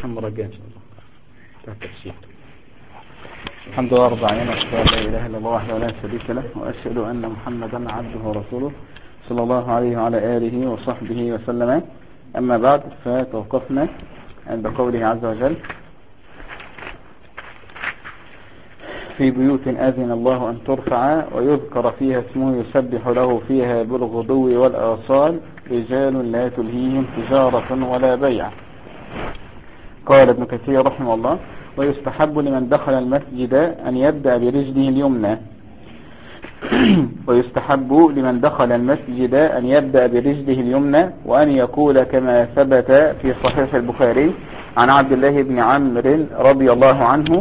المرة الجاية إن شاء الله. التفسير. الحمد لله رب العالمين، وأشهد أن لا إله إلا الله وحده لا شريك له، وأشهد أن محمدا عبده ورسوله صلى الله عليه وعلى آله وصحبه وسلم. أما بعد، فتوقفنا عند قوله عز وجل: في بيوت أذن الله أن ترفع ويذكر فيها اسمه يسبح له فيها بالغدو والآصال رجال لا تلهيهم تجارة ولا بيع. قال ابن كثير رحمه الله: ويستحب لمن دخل المسجد أن يبدأ برجله اليمنى ويستحب لمن دخل المسجد أن يبدأ برجله اليمنى، وأن يقول كما ثبت في صحيح البخاري عن عبد الله بن عمرو رضي الله عنه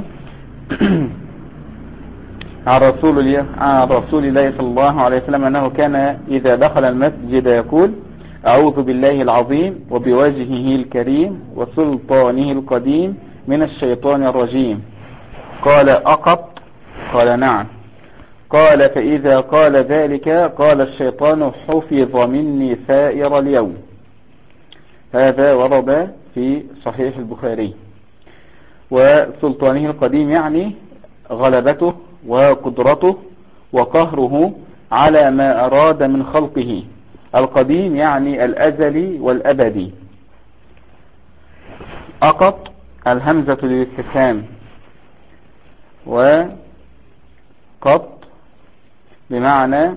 عن رسول الله صلى الله عليه وسلم أنه كان إذا دخل المسجد يقول: أعوذ بالله العظيم وبوجهه الكريم وسلطانه القديم من الشيطان الرجيم. قال: أقط؟ قال: نعم. قال: فإذا قال ذلك قال الشيطان: حفظ مني سائر اليوم. هذا ورد في صحيح البخاري. وسلطانه القديم يعني غلبته وقدرته وقهره على ما أراد من خلقه. القديم يعني الأزلي والأبدي. أقط الهمزة للاستفهام، وقط بمعنى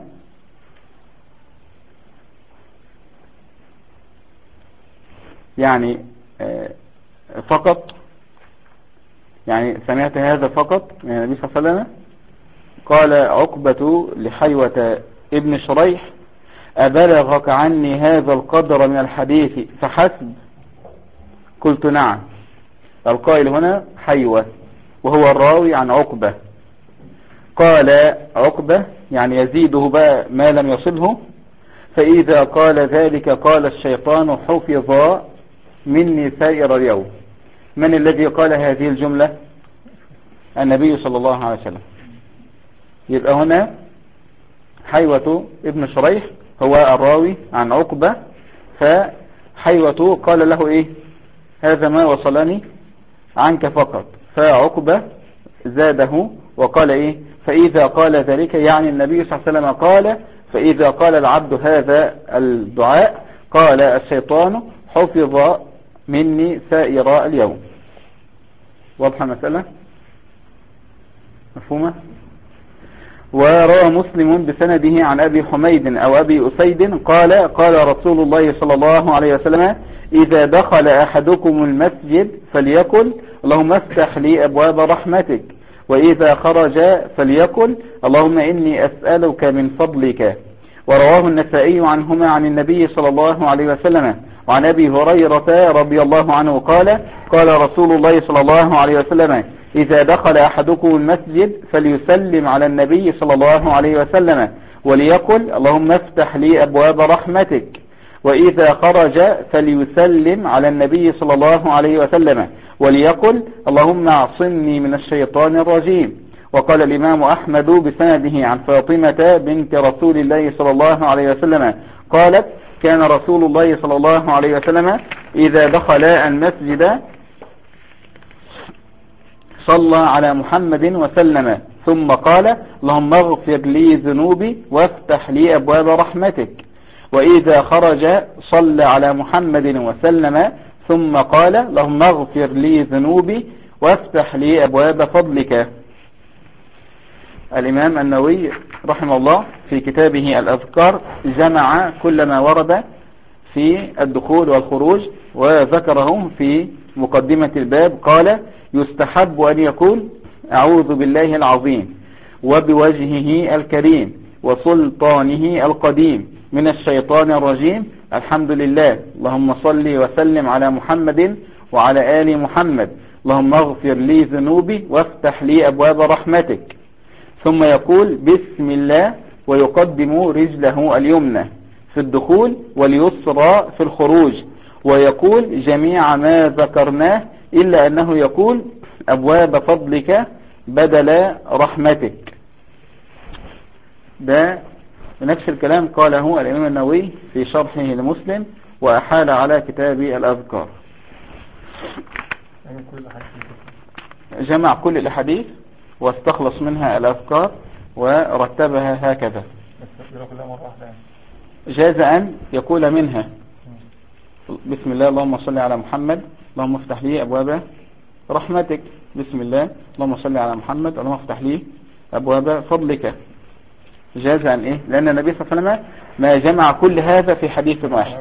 يعني فقط، يعني سمعت هذا فقط من النبي صلى الله عليه وسلم. قال عقبة لحيوة ابن شريح: أبلغك عني هذا القدر من الحديث فحسب؟ قلت: نعم. القائل هنا حيوة، وهو الراوي عن عقبة. قال عقبة يعني يزيده بقى ما لم يصله: فإذا قال ذلك قال الشيطان: حفظ مني سائر اليوم. من الذي قال هذه الجملة؟ النبي صلى الله عليه وسلم. يبقى هنا حيوة ابن شريح هو الراوي عن عقبة، فحيوة قال له ايه؟ هذا ما وصلني عنك فقط. فعقبة زاده وقال ايه؟ فإذا قال ذلك، يعني النبي صلى الله عليه وسلم قال: فإذا قال العبد هذا الدعاء قال الشيطان: حفظ مني سائر اليوم. واضحة المسألة؟ مفهومة؟ وروى مسلم بسنده عن أبي حميد أو أبي أسيد قال: قال رسول الله صلى الله عليه وسلم: إذا دخل أحدكم المسجد فليقل: اللهم افتح لي أبواب رحمتك. وإذا خرج فليقل: اللهم إني أسألك من فضلك. ورواه النسائي عنهما عن النبي صلى الله عليه وسلم. وعن أبي هريرة رضي الله عنه قال: قال رسول الله صلى الله عليه وسلم: إذا دخل أحدكم المسجد فليسلم على النبي صلى الله عليه وسلم وليقل: اللهم افتح لي أبواب رحمتك. وإذا خرج فليسلم على النبي صلى الله عليه وسلم وليقل: اللهم اعصمني من الشيطان الرجيم. وقال الإمام أحمد بسنده عن فاطمة بنت رسول الله صلى الله عليه وسلم قالت: كان رسول الله صلى الله عليه وسلم إذا دخل المسجد صلى على محمد وسلم ثم قال: اللهم اغفر لي ذنوبي وافتح لي أبواب رحمتك. وإذا خرج صلى على محمد وسلم ثم قال: اللهم اغفر لي ذنوبي وافتح لي أبواب فضلك. الإمام النووي رحمه الله في كتابه الأذكار جمع كل ما ورد في الدخول والخروج وذكرهم في مقدمة الباب. قال: يستحب أن يقول: أعوذ بالله العظيم وبوجهه الكريم وسلطانه القديم من الشيطان الرجيم، الحمد لله، اللهم صل وسلم على محمد وعلى آل محمد، اللهم اغفر لي ذنوبي وافتح لي أبواب رحمتك. ثم يقول: بسم الله، ويقدم رجله اليمنى في الدخول واليسرى في الخروج، ويقول جميع ما ذكرناه إلا أنه يقول أبواب فضلك بدل رحمتك. ده نفس الكلام قاله الإمام النووي في شرحه لمسلم وأحال على كتاب الأذكار. جمع كل الأحاديث واستخلص منها الأذكار ورتبها هكذا. جاز أن يقول منها بسم الله اللهم صل على محمد اللهم افتح لي أبواب رحمتك، بسم الله اللهم صل على محمد اللهم افتح لي أبواب فضلك. جاز أن إيه؟ لأن النبي صلى الله عليه وسلم ما جمع كل هذا في حديث واحد.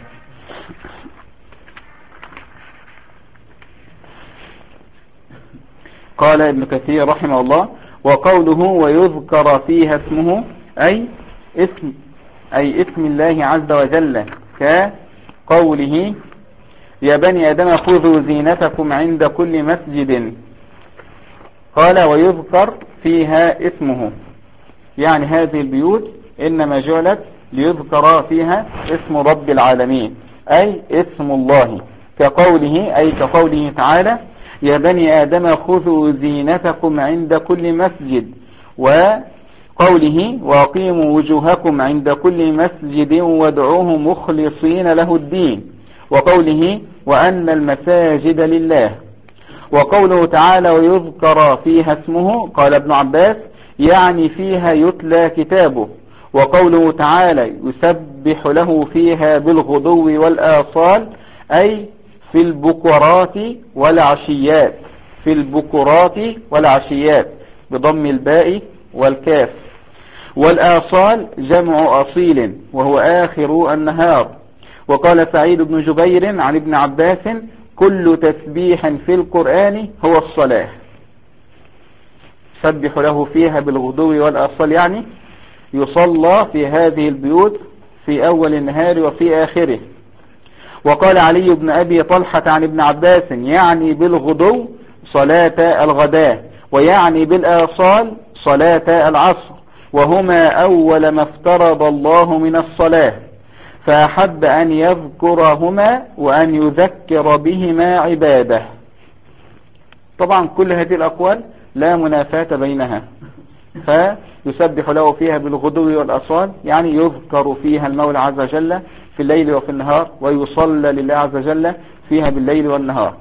قال ابن كثير رحمه الله: وقوله ويذكر فيها اسمه أي اسم الله عز وجل، كقوله يا بني آدم خذوا زينتكم عند كل مسجد. قال ويذكر فيها اسمه، يعني هذه البيوت إنما جعلت ليذكر فيها اسم رب العالمين أي اسم الله، كقوله أي كقوله تعالى يا بني آدم خذوا زينتكم عند كل مسجد، وقوله وأقيموا وجوهكم عند كل مسجد وادعوه مخلصين له الدين، وقوله وأن المساجد لله. وقوله تعالى ويذكر فيها اسمه قال ابن عباس يعني فيها يتلى كتابه. وقوله تعالى يسبح له فيها بالغدو والآصال أي في البكرات والعشيات، في البكرات والعشيات بضم الباء والكاف. والآصال جمع أصيل وهو آخر النهار. وقال سعيد بن جبير عن ابن عباس كل تسبيح في القرآن هو الصلاة. سبح له فيها بالغدو والآصال يعني يصلى في هذه البيوت في أول النهار وفي آخره. وقال علي بن أبي طلحة عن ابن عباس يعني بالغدو صلاة الغداء، ويعني بالآصال صلاة العصر، وهما أول ما افترض الله من الصلاة، فأحب أن يذكرهما وأن يذكر بهما عباده. طبعا كل هذه الأقوال لا منافاة بينها، فيسبح له فيها بالغدو والأصال يعني يذكر فيها المولى عز وجل في الليل وفي النهار، ويصلى لله عز وجل فيها بالليل والنهار.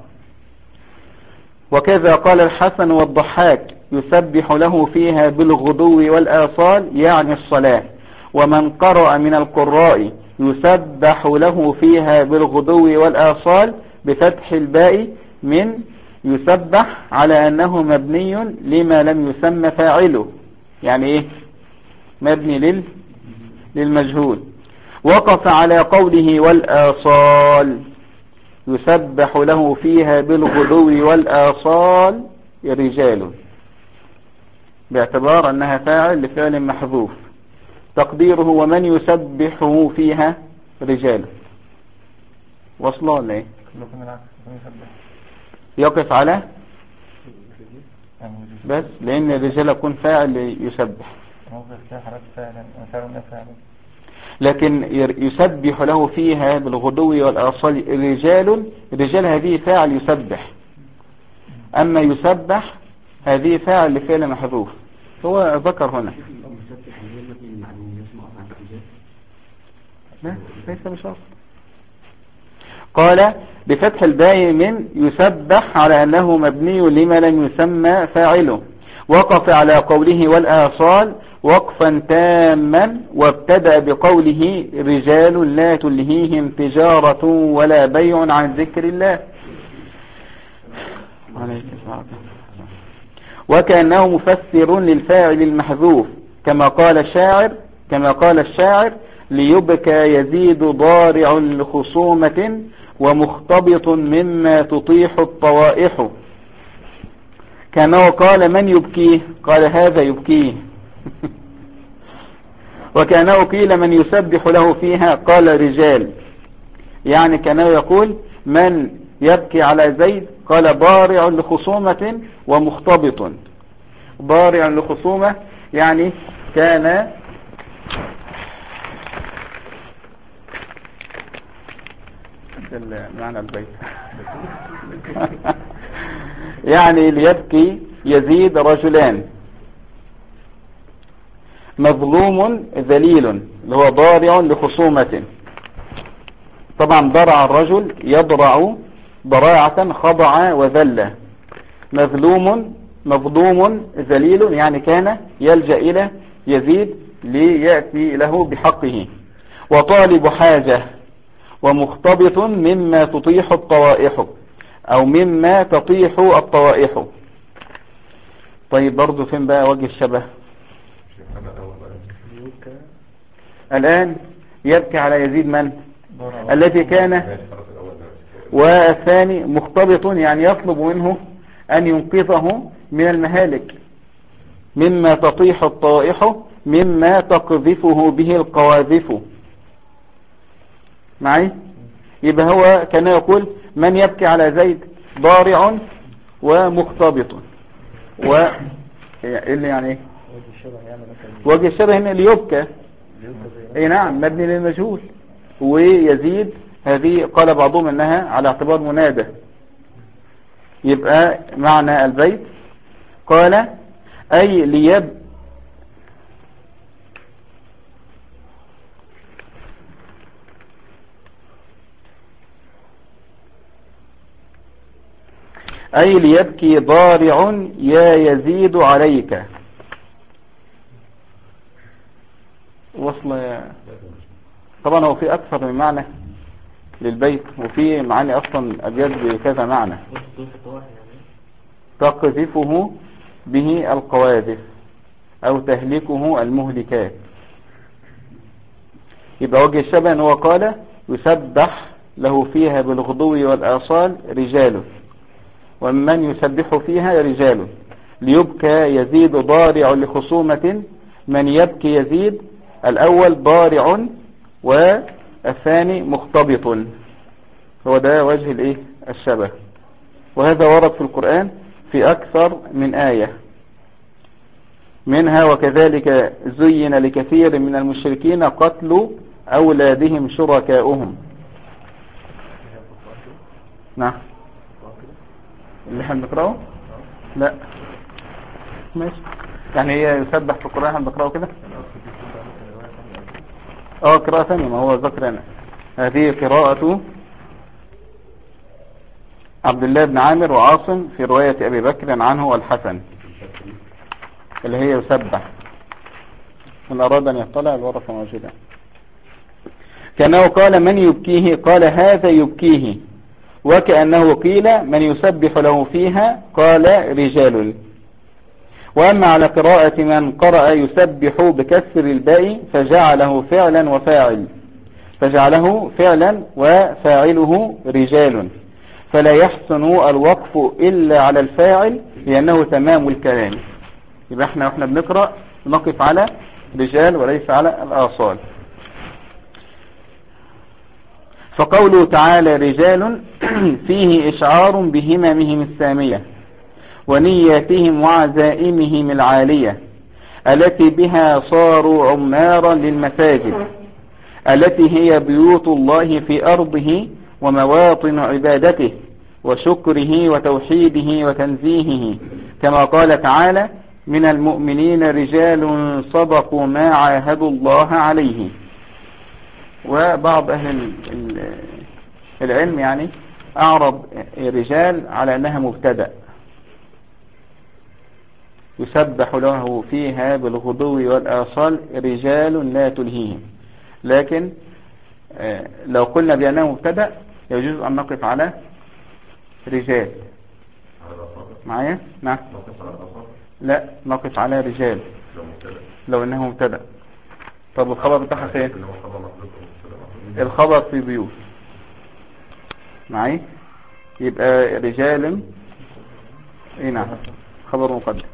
وكذا قال الحسن والضحاك يسبح له فيها بالغدو والآصال يعني الصلاة. ومن قرأ من القراء يسبح له فيها بالغدو والآصال بفتح الباء من يسبح على أنه مبني لما لم يسمى فاعله، يعني إيه؟ مبني للمجهول. وقف على قوله والآصال يسبح له فيها بالغدو والآصال رجال، باعتبار أنها فاعل لفعل محذوف، تقديره ومن يسبحه فيها رجال. وصله ولا ايه؟ يقف على بس لأن الرجال يكون فاعل يسبح، لكن يسبح له فيها بالغدو والآصال رجال هذه فاعل يسبح، أما يسبح هذه فاعل لفعل محذوف، هو ذكر هنا لا ليس بشرط. قال بفتح الباء من يسبح على أنه مبني لما لم يسمى فاعله. وقف على قوله والآصال وقفا تاما، وابتدأ بقوله رجال لا تلهيهم تجارة ولا بيع عن ذكر الله. وكأنه مفسر للفاعل المحذوف كما قال الشاعر ليبكى يزيد ضارع لخصومة ومختبط مما تطيح الطوائح. كما قال من يبكيه قال هذا يبكيه. وكانه قيل من يسبح له فيها قال رجال، يعني كانه يقول من يبكي على زيد قال ضارع لخصومة ومختبط. ضارع لخصومة يعني كان معنى البيت يعني ليبكي يزيد رجلان، مظلوم ذليل اللي هو ضارع لخصومة. طبعا ضرع الرجل يضرع ضراعة خضع وذل. مظلوم مظلوم ذليل، يعني كان يلجأ إلى يزيد ليأتي له بحقه. وطالب حاجة، ومختبط مما تطيح الطوائح أو مما تطيح الطوائح. طيب برضو فين بقى وجه الشبه؟ الآن يبكي على يزيد من؟ الذي كان. والثاني مختبط، يعني يطلب منه أن ينقذه من المهالك، مما تطيح الطوائح مما تقذفه به القواذف. معي؟ يبقى هو كان يقول من يبكي على زيد؟ ضارع ومختبط. اللي يعني ايه وجه الشبه هنا اللي يبكى؟ اي نعم، مبني للمجهول. ويزيد هذه قال بعضهم انها على اعتبار منادى. يبقى معنى البيت قال اي ليبكي ضارع يا يزيد عليك. وصل. طبعا هو في اكثر من معنى للبيت، وفي معاني اصلا ابيات بكذا معنى. تقذفه به القواذف او تهلكه المهلكات. يبقى وجه الشبه ان هو قال يسبح له فيها بالغدو والآصال رجال، ومن يسبح فيها رجال. ليبكى يزيد ضارع لخصومة، من يبكي يزيد الأول ضارع والثاني مختبط. هو ده وجه الايه الشبه. وهذا ورد في القرآن في أكثر من آية، منها وكذلك زين لكثير من المشركين قتل أولادهم شركاؤهم. نعم اللي احنا بنقرأه. لا ماشي، يعني هي يسبح في القرآن احنا بنقرأه كده. قراءة ثانية، ما هو ذكر أنا. هذه قراءة عبد الله بن عامر وعاصم في رواية أبي بكر عنه والحسن، اللي هي يسبح. من أراد أن يطلع الورقة موجودة. كأنه قال من يبكيه، قال هذا يبكيه. وكأنه قيل من يسبح له فيها، قال رجال. وأما على قراءة من قرأ يسبح بكسر الباء فجعله فعلا وفاعله رجال، فلا يحسن الوقف إلا على الفاعل لأنه تمام الكلام. يبقى احنا بنقرأ نقف على رجال وليس على الآصال. فقوله تعالى رجال فيه إشعار بهممهم السامية ونياتهم وعزائمهم العالية، التي بها صاروا عمارا للمساجد، التي هي بيوت الله في أرضه ومواطن عبادته وشكره وتوحيده وتنزيهه، كما قال تعالى من المؤمنين رجال صدقوا ما عاهدوا الله عليه. وبعض أهل العلم يعني أعرب رجال على أنها مبتدأ، يسبح له فيها بالغدو والآصال رجال لا تلهيهم. لكن لو قلنا بأنه مبتدأ يجوز أن نقف على رجال. معايا؟ نعم. لا، نقف على رجال لو أنه مبتدأ. طب الخبر بتاعها فين؟ الخبر في بيوت. معي؟ يبقى رجال. نعم، خبر مقدم.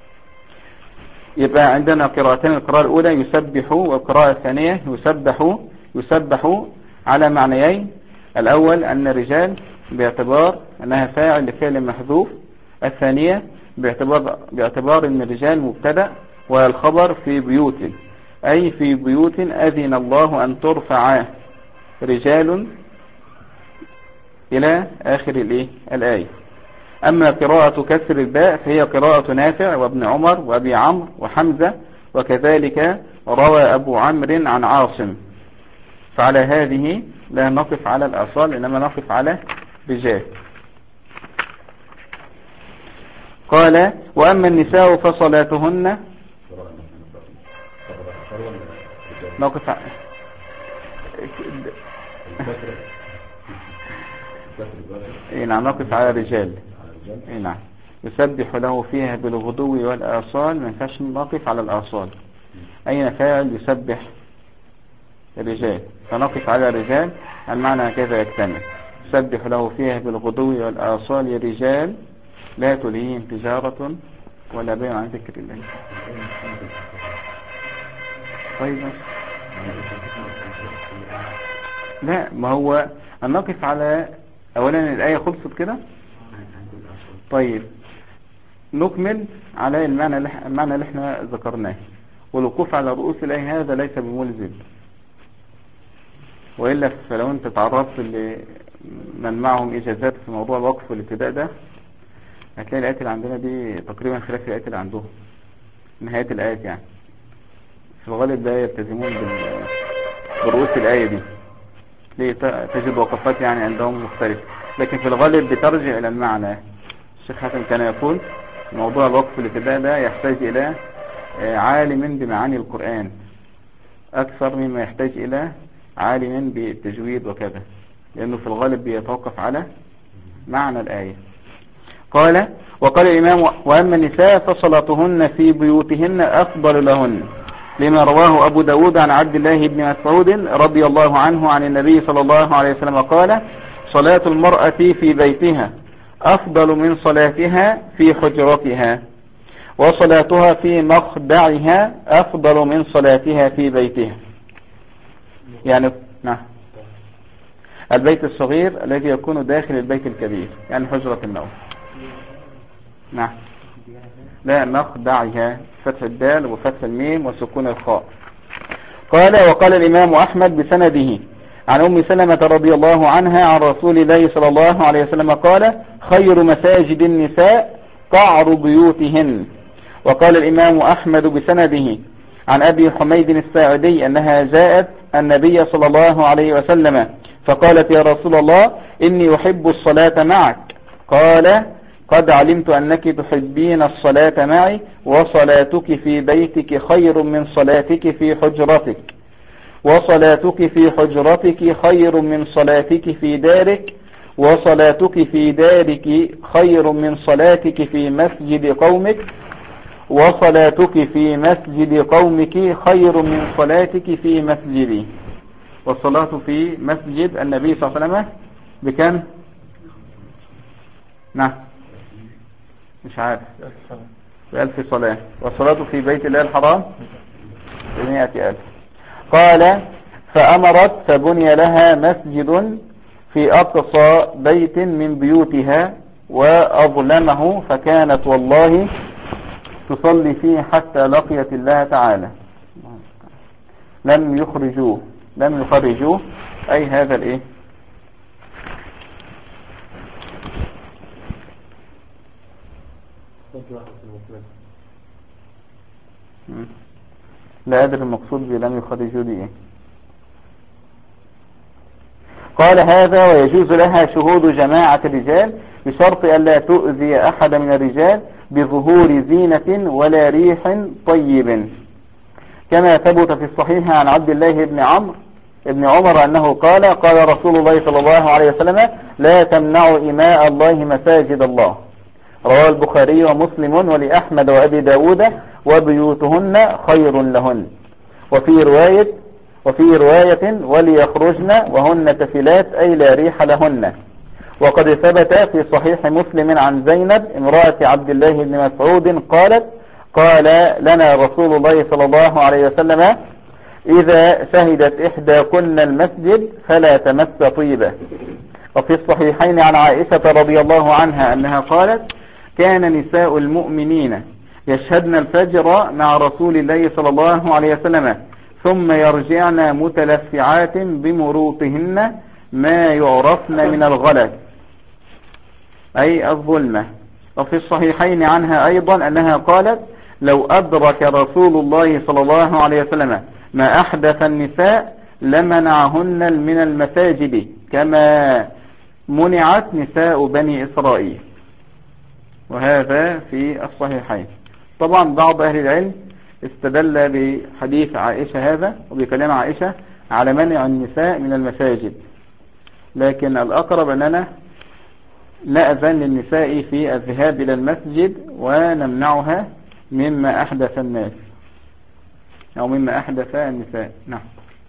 يبقى عندنا قراءتين، القراءة الأولى يسبح والقراءة الثانية يسبح على معنيين. الأول أن الرجال باعتبار أنها فاعل لفعل محذوف، الثانية باعتبار أن الرجال مبتدأ والخبر في بيوت، أي في بيوت أذن الله أن ترفع رجال إلى آخر الآية. أما قراءة كسر الباء فهي قراءة نافع وابن عمر وابي عمرو وحمزة، وكذلك روى أبو عمرو عن عاصم. فعلى هذه لا نقف على الأصال، إنما نقف على رجال. قال وأما النساء فصلاتهن نقف نعم نقف على الرجال. نعم يسبح له فيها بالغدو والآصال. ما ينفعش نقف على الآصال. أين فاعل يسبح الرجال فنقف على الرجال. المعنى كذا يكتمل. يسبح له فيها بالغدو والآصال رجال لا تلهيهم تجارة ولا بيع عن ذكر الله. طيب لا ما هو نقف على اولا الآية خلصت كده. طيب نكمل على المعنى اللي احنا ذكرناه. والوقوف على رؤوس الآية هذا ليس بملزم. وإلا فلو انت تعرضت لمن معهم إجازات في موضوع الوقف والابتداء ده هتلاقي الآيات اللي عندنا دي تقريبا خلاف الآيات اللي عندهم نهاية الآيات. يعني في الغالب لا يلتزمون برؤوس الآية دي. ليه تجد وقفات يعني عندهم مختلفة. لكن في الغالب بترجع إلى المعنى. الشيخ حسن كان يقول موضوع الوقف والابتداء ده يحتاج إلى عالم بمعاني القرآن أكثر مما يحتاج إلى عالم بالتجويد وكذا. لأنه في الغالب بيتوقف على معنى الآية. قال وقال الإمام وأما النساء فصلاتهن في بيوتهن أفضل لهن لما رواه أبو داود عن عبد الله بن مسعود رضي الله عنه عن النبي صلى الله عليه وسلم قال صلاة المرأة في بيتها أفضل من صلاتها في حجرتها وصلاتها في مخدعها أفضل من صلاتها في بيتها. يعني نعم البيت الصغير الذي يكون داخل البيت الكبير يعني حجرة النوم. نعم لا مخدعها فتح الدال وفتح الميم وسكون الخاء. قال وقال الإمام أحمد بسنده عن أم سلمة رضي الله عنها عن رسول الله صلى الله عليه وسلم قال خير مساجد النساء قعر بيوتهن. وقال الإمام أحمد بسنده عن أبي حميد الساعدي أنها جاءت النبي صلى الله عليه وسلم فقالت يا رسول الله إني أحب الصلاة معك. قال قد علمت أنك تحبين الصلاة معي وصلاتك في بيتك خير من صلاتك في حجرتك وصلاتك في حجرتك خير من صلاتك في دارك وصلاتك في دارك خير من صلاتك في مسجد قومك وصلاتك في مسجد قومك خير من صلاتك في مسجدي. والصلاة في مسجد النبي صلى الله عليه وسلم بكم؟ نعم مش عارف ب1000 صلاة. والصلاة في بيت الله الحرام ب100,000. قال فأمرت فبني لها مسجد في أقصى بيت من بيوتها وأظلمه فكانت والله تصلي فيه حتى لقيت الله تعالى. لم يخرجوه أي هذا الإيه لا أدري المقصود بلم يخرجوا دي إيه. قال هذا ويجوز لها شهود جماعة الرجال بشرط ألا تؤذي أحد من الرجال بظهور زينة ولا ريح طيب كما ثبت في الصحيح عن عبد الله بن عمر أنه قال قال رسول الله صلى الله عليه وسلم لا تمنعوا إماء الله مساجد الله. رواه البخاري ومسلم ولأحمد وأبي داود وبيوتهن خير لهن. وفي رواية وليخرجن وهن تفلات أي لا ريح لهن. وقد ثبت في صحيح مسلم عن زينب امرأة عبد الله بن مسعود قالت قال لنا رسول الله صلى الله عليه وسلم إذا شهدت إحداكن المسجد فلا تمس طيبة. وفي الصحيحين عن عائشة رضي الله عنها أنها قالت كان نساء المؤمنين يشهدن الفجر مع رسول الله صلى الله عليه وسلم ثم يرجعن متلفعات بمروطهن ما يعرفن من الغلس أي الظلمة. وفي الصحيحين عنها أيضا أنها قالت لو أدرك رسول الله صلى الله عليه وسلم ما أحدث النساء لمنعهن من المساجد كما منعت نساء بني إسرائيل، وهذا في الصحيحين. طبعا بعض أهل العلم استدل بحديث عائشة هذا وبكلام عائشة على منع النساء من المساجد، لكن الأقرب أننا نأذن للنساء في الذهاب إلى المسجد ونمنعها مما أحدث الناس أو مما أحدث النساء. نعم،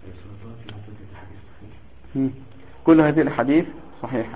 كل هذه الحديث صحيحة.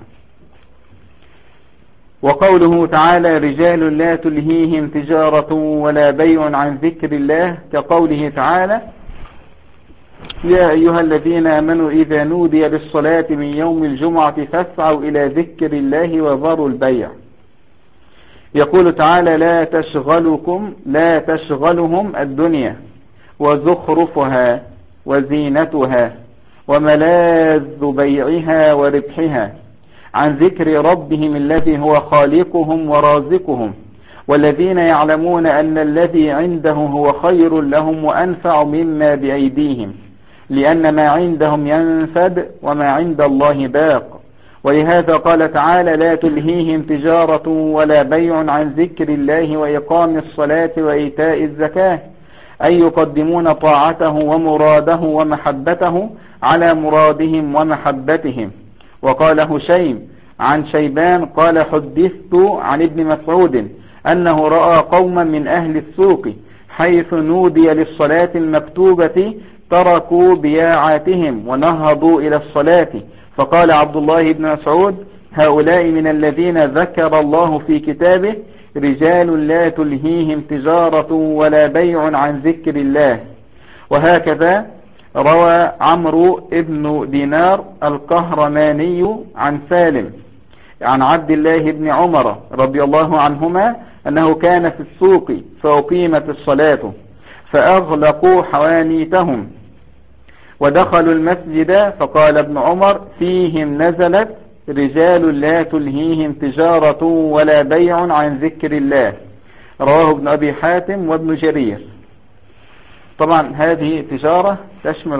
وقوله تعالى رجال لا تلهيهم تجارة ولا بيع عن ذكر الله، كقوله تعالى يا أيها الذين آمنوا إذا نودي للصلاة من يوم الجمعة فاسعوا إلى ذكر الله وذروا البيع. يقول تعالى لا تشغلهم الدنيا وزخرفها وزينتها وملاذ بيعها وربحها عن ذكر ربهم الذي هو خالقهم ورازقهم، والذين يعلمون أن الذي عنده هو خير لهم وأنفع مما بأيديهم، لأن ما عندهم ينفد وما عند الله باق. ولهذا قال تعالى لا تلهيهم تجارة ولا بيع عن ذكر الله وإقام الصلاة وإيتاء الزكاة، أي يقدمون طاعته ومراده ومحبته على مرادهم ومحبتهم. وقال هشيم عن شيبان قال حدثت عن ابن مسعود أنه رأى قوما من أهل السوق حيث نودي للصلاة المكتوبة تركوا بياعاتهم ونهضوا إلى الصلاة، فقال عبد الله بن مسعود هؤلاء من الذين ذكر الله في كتابه رجال لا تلهيهم تجارة ولا بيع عن ذكر الله. وهكذا روى عمرو ابن دينار القهرماني عن سالم عن عبد الله بن عمر رضي الله عنهما أنه كان في السوق فأقيمت الصلاة فأغلقوا حوانيتهم ودخلوا المسجد، فقال ابن عمر فيهم نزلت رجال لا تلهيهم تجارة ولا بيع عن ذكر الله. رواه ابن أبي حاتم وابن جرير. طبعا هذه تجارة تشمل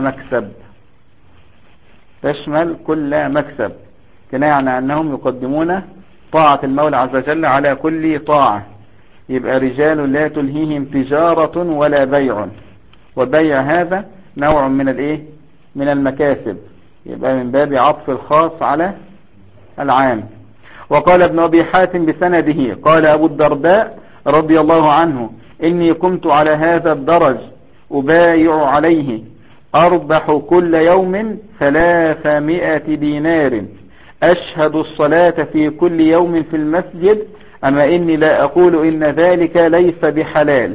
كل مكسب، كنا يعني أنهم يقدمون طاعة المولى عز وجل على كل طاعة. يبقى رجال لا تلهيهم تجارة ولا بيع، وبيع هذا نوع من المكاسب، يبقى من باب عطف الخاص على العام. وقال ابن أبي حاتم بسنده قال أبو الدرداء رضي الله عنه إني كنت على هذا الدرج أبايع عليه أربح كل يوم 300 دينار أشهد الصلاة في كل يوم في المسجد، أما إني لا أقول إن ذلك ليس بحلال،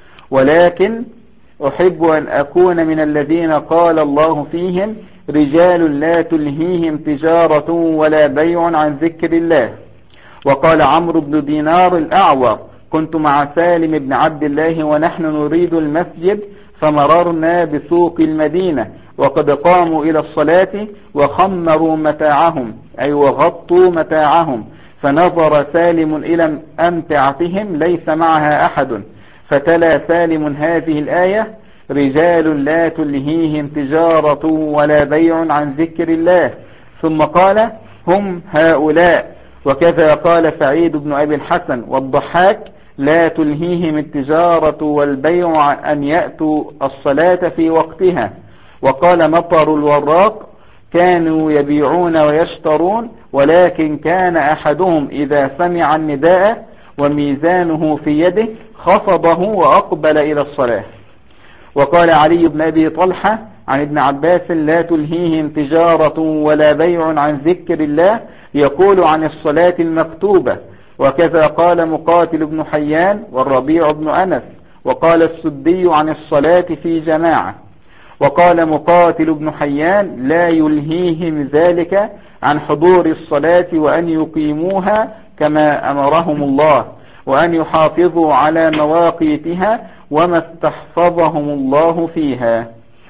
ولكن أحب أن أكون من الذين قال الله فيهم رجال لا تلهيهم تجارة ولا بيع عن ذكر الله. وقال عمرو بن دينار الأعور كنت مع سالم بن عبد الله ونحن نريد المسجد فمررنا بسوق المدينة وقد قاموا إلى الصلاة وخمروا متاعهم أي وغطوا متاعهم، فنظر سالم إلى أمتعتهم ليس معها أحد، فتلا سالم هذه الآية رجال لا تلهيهم تجارة ولا بيع عن ذكر الله، ثم قال هم هؤلاء. وكذا قال سعيد بن أبي الحسن والضحاك لا تلهيهم التجارة والبيع عن أن يأتوا الصلاة في وقتها. وقال مطر الوراق كانوا يبيعون ويشترون، ولكن كان أحدهم إذا سمع النداء وميزانه في يده خفضه وأقبل إلى الصلاة. وقال علي بن أبي طلحة عن ابن عباس لا تلهيهم تجارة ولا بيع عن ذكر الله، يقول عن الصلاة المكتوبة. وكذا قال مقاتل بن حيان والربيع بن أنس، وقال السدي عن الصلاة في جماعة. وقال مقاتل بن حيان لا يلهيهم ذلك عن حضور الصلاة وأن يقيموها كما أمرهم الله، وأن يحافظوا على مواقيتها وما استحفظهم الله فيها.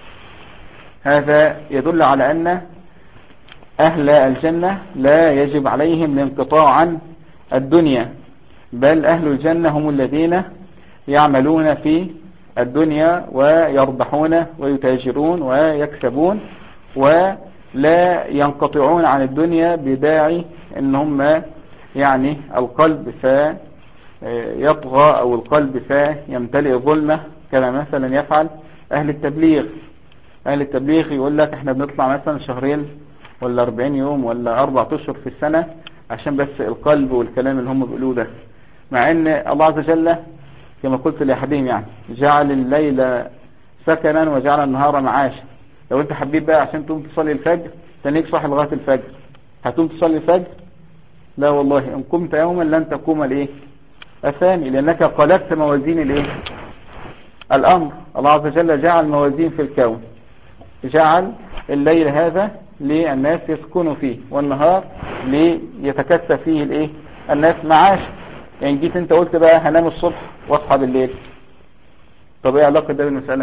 هذا يدل على أن أهل الجنة لا يجب عليهم الانقطاع عن الدنيا، بل أهل الجنة هم الذين يعملون في الدنيا ويربحون ويتاجرون ويكسبون لا ينقطعون عن الدنيا بداعي ان هم يعني القلب فيطغى او القلب فيمتلئ ظلمة، كما مثلا يفعل اهل التبليغ. اهل التبليغ يقول لك احنا بنطلع مثلا شهرين ولا 40 يوم ولا 4 اشهر في السنة عشان بس القلب والكلام اللي هم بيقولوه ده، مع ان الله عز وجل كما قلت لأحدهم يعني جعل الليل سكنا وجعل النهار معاشا. لو انت حبيت بقى عشان تقوم تصلي الفجر تنيك صاحي لغاية الفجر، هتقوم تصلي الفجر؟ لا والله، ان قمت يوما لن تقوم الايه الثاني، لانك قلبت موازين الايه الامر. الله عز وجل جعل موازين في الكون، جعل الليل هذا للناس يسكنوا فيه والنهار ليتكثف فيه الايه الناس معاش. يعني جيت انت قلت بقى هنام الصبح واصحى بالليل، طب ايه علاقة ده بالمسألة؟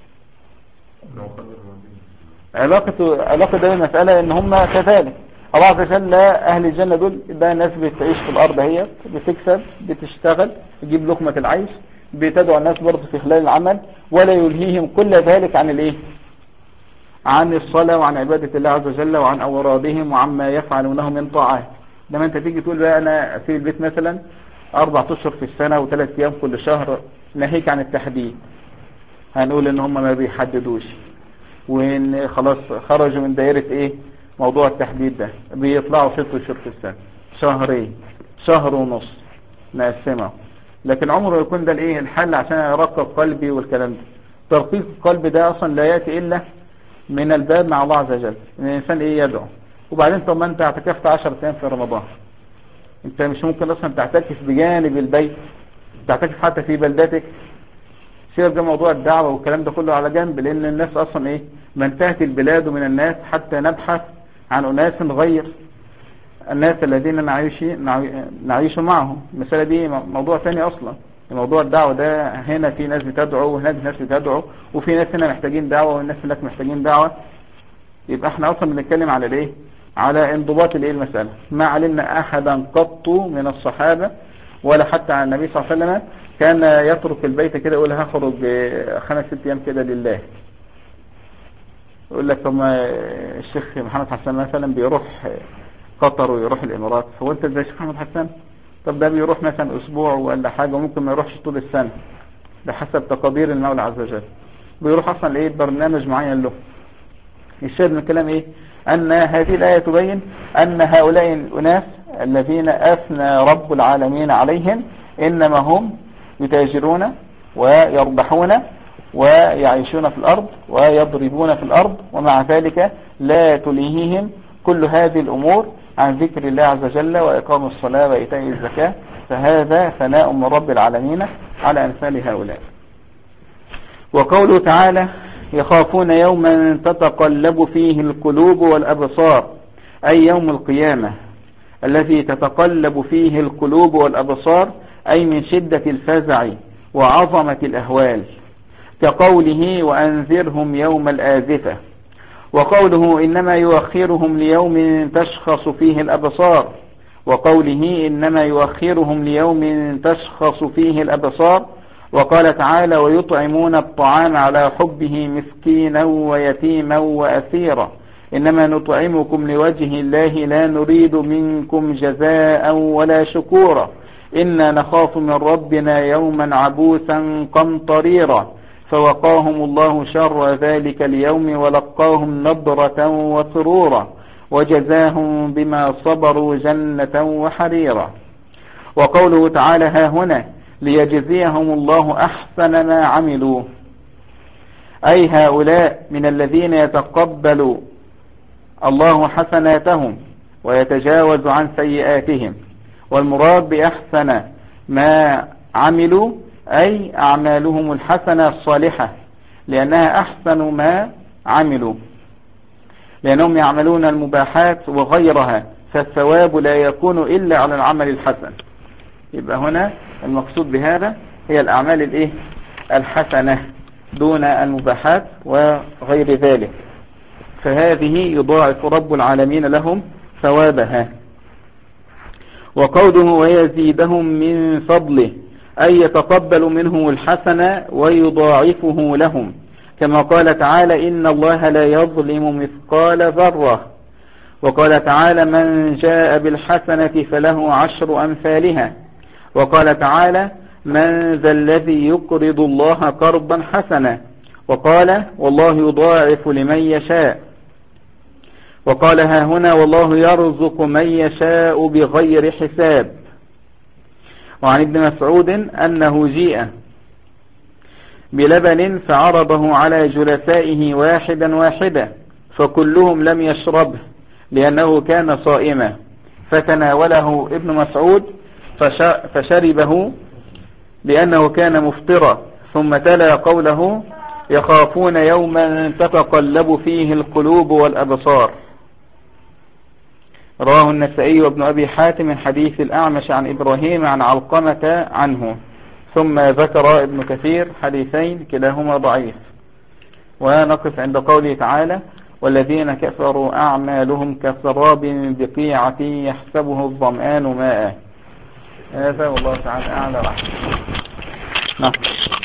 علاقة ده بالمسألة ان هم كذلك. الله عز وجل اهل الجنة دول ده الناس بتعيش في الارض، هي بتكسب بتشتغل تجيب لقمة العيش، بتدعو الناس برضه في خلال العمل، ولا يلهيهم كل ذلك عن الايه عن الصلاة وعن عبادة الله عز وجل وعن أورادهم وعما يفعلونه من طاعات. لما انت تيجي تقول بقى انا في البيت مثلا 4 اشهر في السنة و3 ايام كل شهر، ناهيك عن التحديد، هنقول ان هم ما بيحددوش، وان خلاص خرجوا من دائرة ايه موضوع التحديد ده، بيطلعوا 6 اشهر في السنة، شهرين، شهر ونص نقسمه. لكن عمره يكون ده الايه الحل عشان ارقق قلبي والكلام ده. ترقيق القلب ده اصلا لا يأتي الا من الباب مع الله عز وجل، ان الانسان ايه يدعو. وبعدين طب ما انت اعتكفت 10 ايام في رمضان، انت مش ممكن اصلا تعتكف بجانب البيت، تعتكف حتى في بلدتك؟ سير ده موضوع الدعوة والكلام ده كله على جنب، لان الناس اصلا ايه ما انتهت البلاد من الناس حتى نبحث عن اناس غير الناس الذين نعيش معهم. المسألة دي موضوع ثاني اصلا. موضوع الدعوة ده هنا في ناس بتدعو وهناك ناس بتدعو، وفي ناس هنا محتاجين دعوة والناس هناك محتاجين دعوة. يبقى احنا اصلا بنتكلم على الايه على انضباط الايه المسألة. ما علمنا احدا قط من الصحابة ولا حتى عن النبي صلى الله عليه وسلم كان يترك البيت كده يقول هخرج 5-6 ايام كده لله. يقول لك طب ما الشيخ محمد حسن مثلا بيروح قطر ويروح الامارات، هو انت زي الشيخ محمد حسن؟ طب ده بيروح مثلا اسبوع ولا حاجة، وممكن ما يروحش طول السنة بحسب تقادير المولى عز وجل، بيروح اصلا ايه برنامج معين له. الشاهد من الكلام ايه ان هذه الآية تبين ان هؤلاء الأناس الذين أثنى رب العالمين عليهم انما هم يتاجرون ويربحون ويعيشون في الارض ويضربون في الارض، ومع ذلك لا تلهيهم كل هذه الامور عن ذكر الله عز وجل واقام الصلاة وايتاء الزكاة. فهذا ثناء من رب العالمين على امثال هؤلاء. وقوله تعالى يخافون يوما تتقلب فيه القلوب والأبصار، أي يوم القيامة الذي تتقلب فيه القلوب والأبصار، أي من شدة الفزع وعظمة الأهوال، كقوله وأنذرهم يوم الآزفة. وقوله إنما يؤخرهم ليوم تشخص فيه الأبصار، وقوله إنما يؤخرهم ليوم تشخص فيه الأبصار. وقال تعالى ويطعمون الطعام على حبه مسكينا ويتيما وأسيرا إنما نطعمكم لوجه الله لا نريد منكم جزاء ولا شكورا إنا نخاف من ربنا يوما عبوسا قمطريرا فوقاهم الله شر ذلك اليوم ولقاهم نضرة وسرورا وجزاهم بما صبروا جنة وحريرا. وقوله تعالى ها هنا ليجزيهم الله أحسن ما عملوا، أي هؤلاء من الذين يتقبل الله حسناتهم ويتجاوز عن سيئاتهم. والمراد بأحسن ما عملوا أي أعمالهم الحسنة الصالحة، لأنها أحسن ما عملوا، لأنهم يعملون المباحات وغيرها، فالثواب لا يكون إلا على العمل الحسن. يبقى هنا المقصود بهذا هي الأعمال الايه الحسنة دون المباحات وغير ذلك، فهذه يضاعف رب العالمين لهم ثوابها. وقوله ويزيدهم من فضله أي يتقبل منهم الحسنة ويضاعفه لهم، كما قال تعالى إن الله لا يظلم مثقال ذرة. وقال تعالى من جاء بالحسنة فله 10 أمثالها. وقال تعالى من ذا الذي يقرض الله قرضا حسنا. وقال والله يضاعف لمن يشاء. وقال ها هنا والله يرزق من يشاء بغير حساب. وعن ابن مسعود أنه جيء بلبن فعرضه على جلسائه واحدا واحدا فكلهم لم يشربه لأنه كان صائما، فتناوله ابن مسعود فشربه لأنه كان مفطرا، ثم تلا قوله يخافون يوما تتقلب فيه القلوب والأبصار. رواه النسائي وابن أبي حاتم من حديث الأعمش عن إبراهيم عن علقمة عنه. ثم ذكر ابن كثير حديثين كلاهما ضعيف. ونقف عند قوله تعالى والذين كفروا أعمالهم كسراب بقيعة يحسبه الظمآن ماء. هذا والله تعالى أعلى وأحسن. نعم.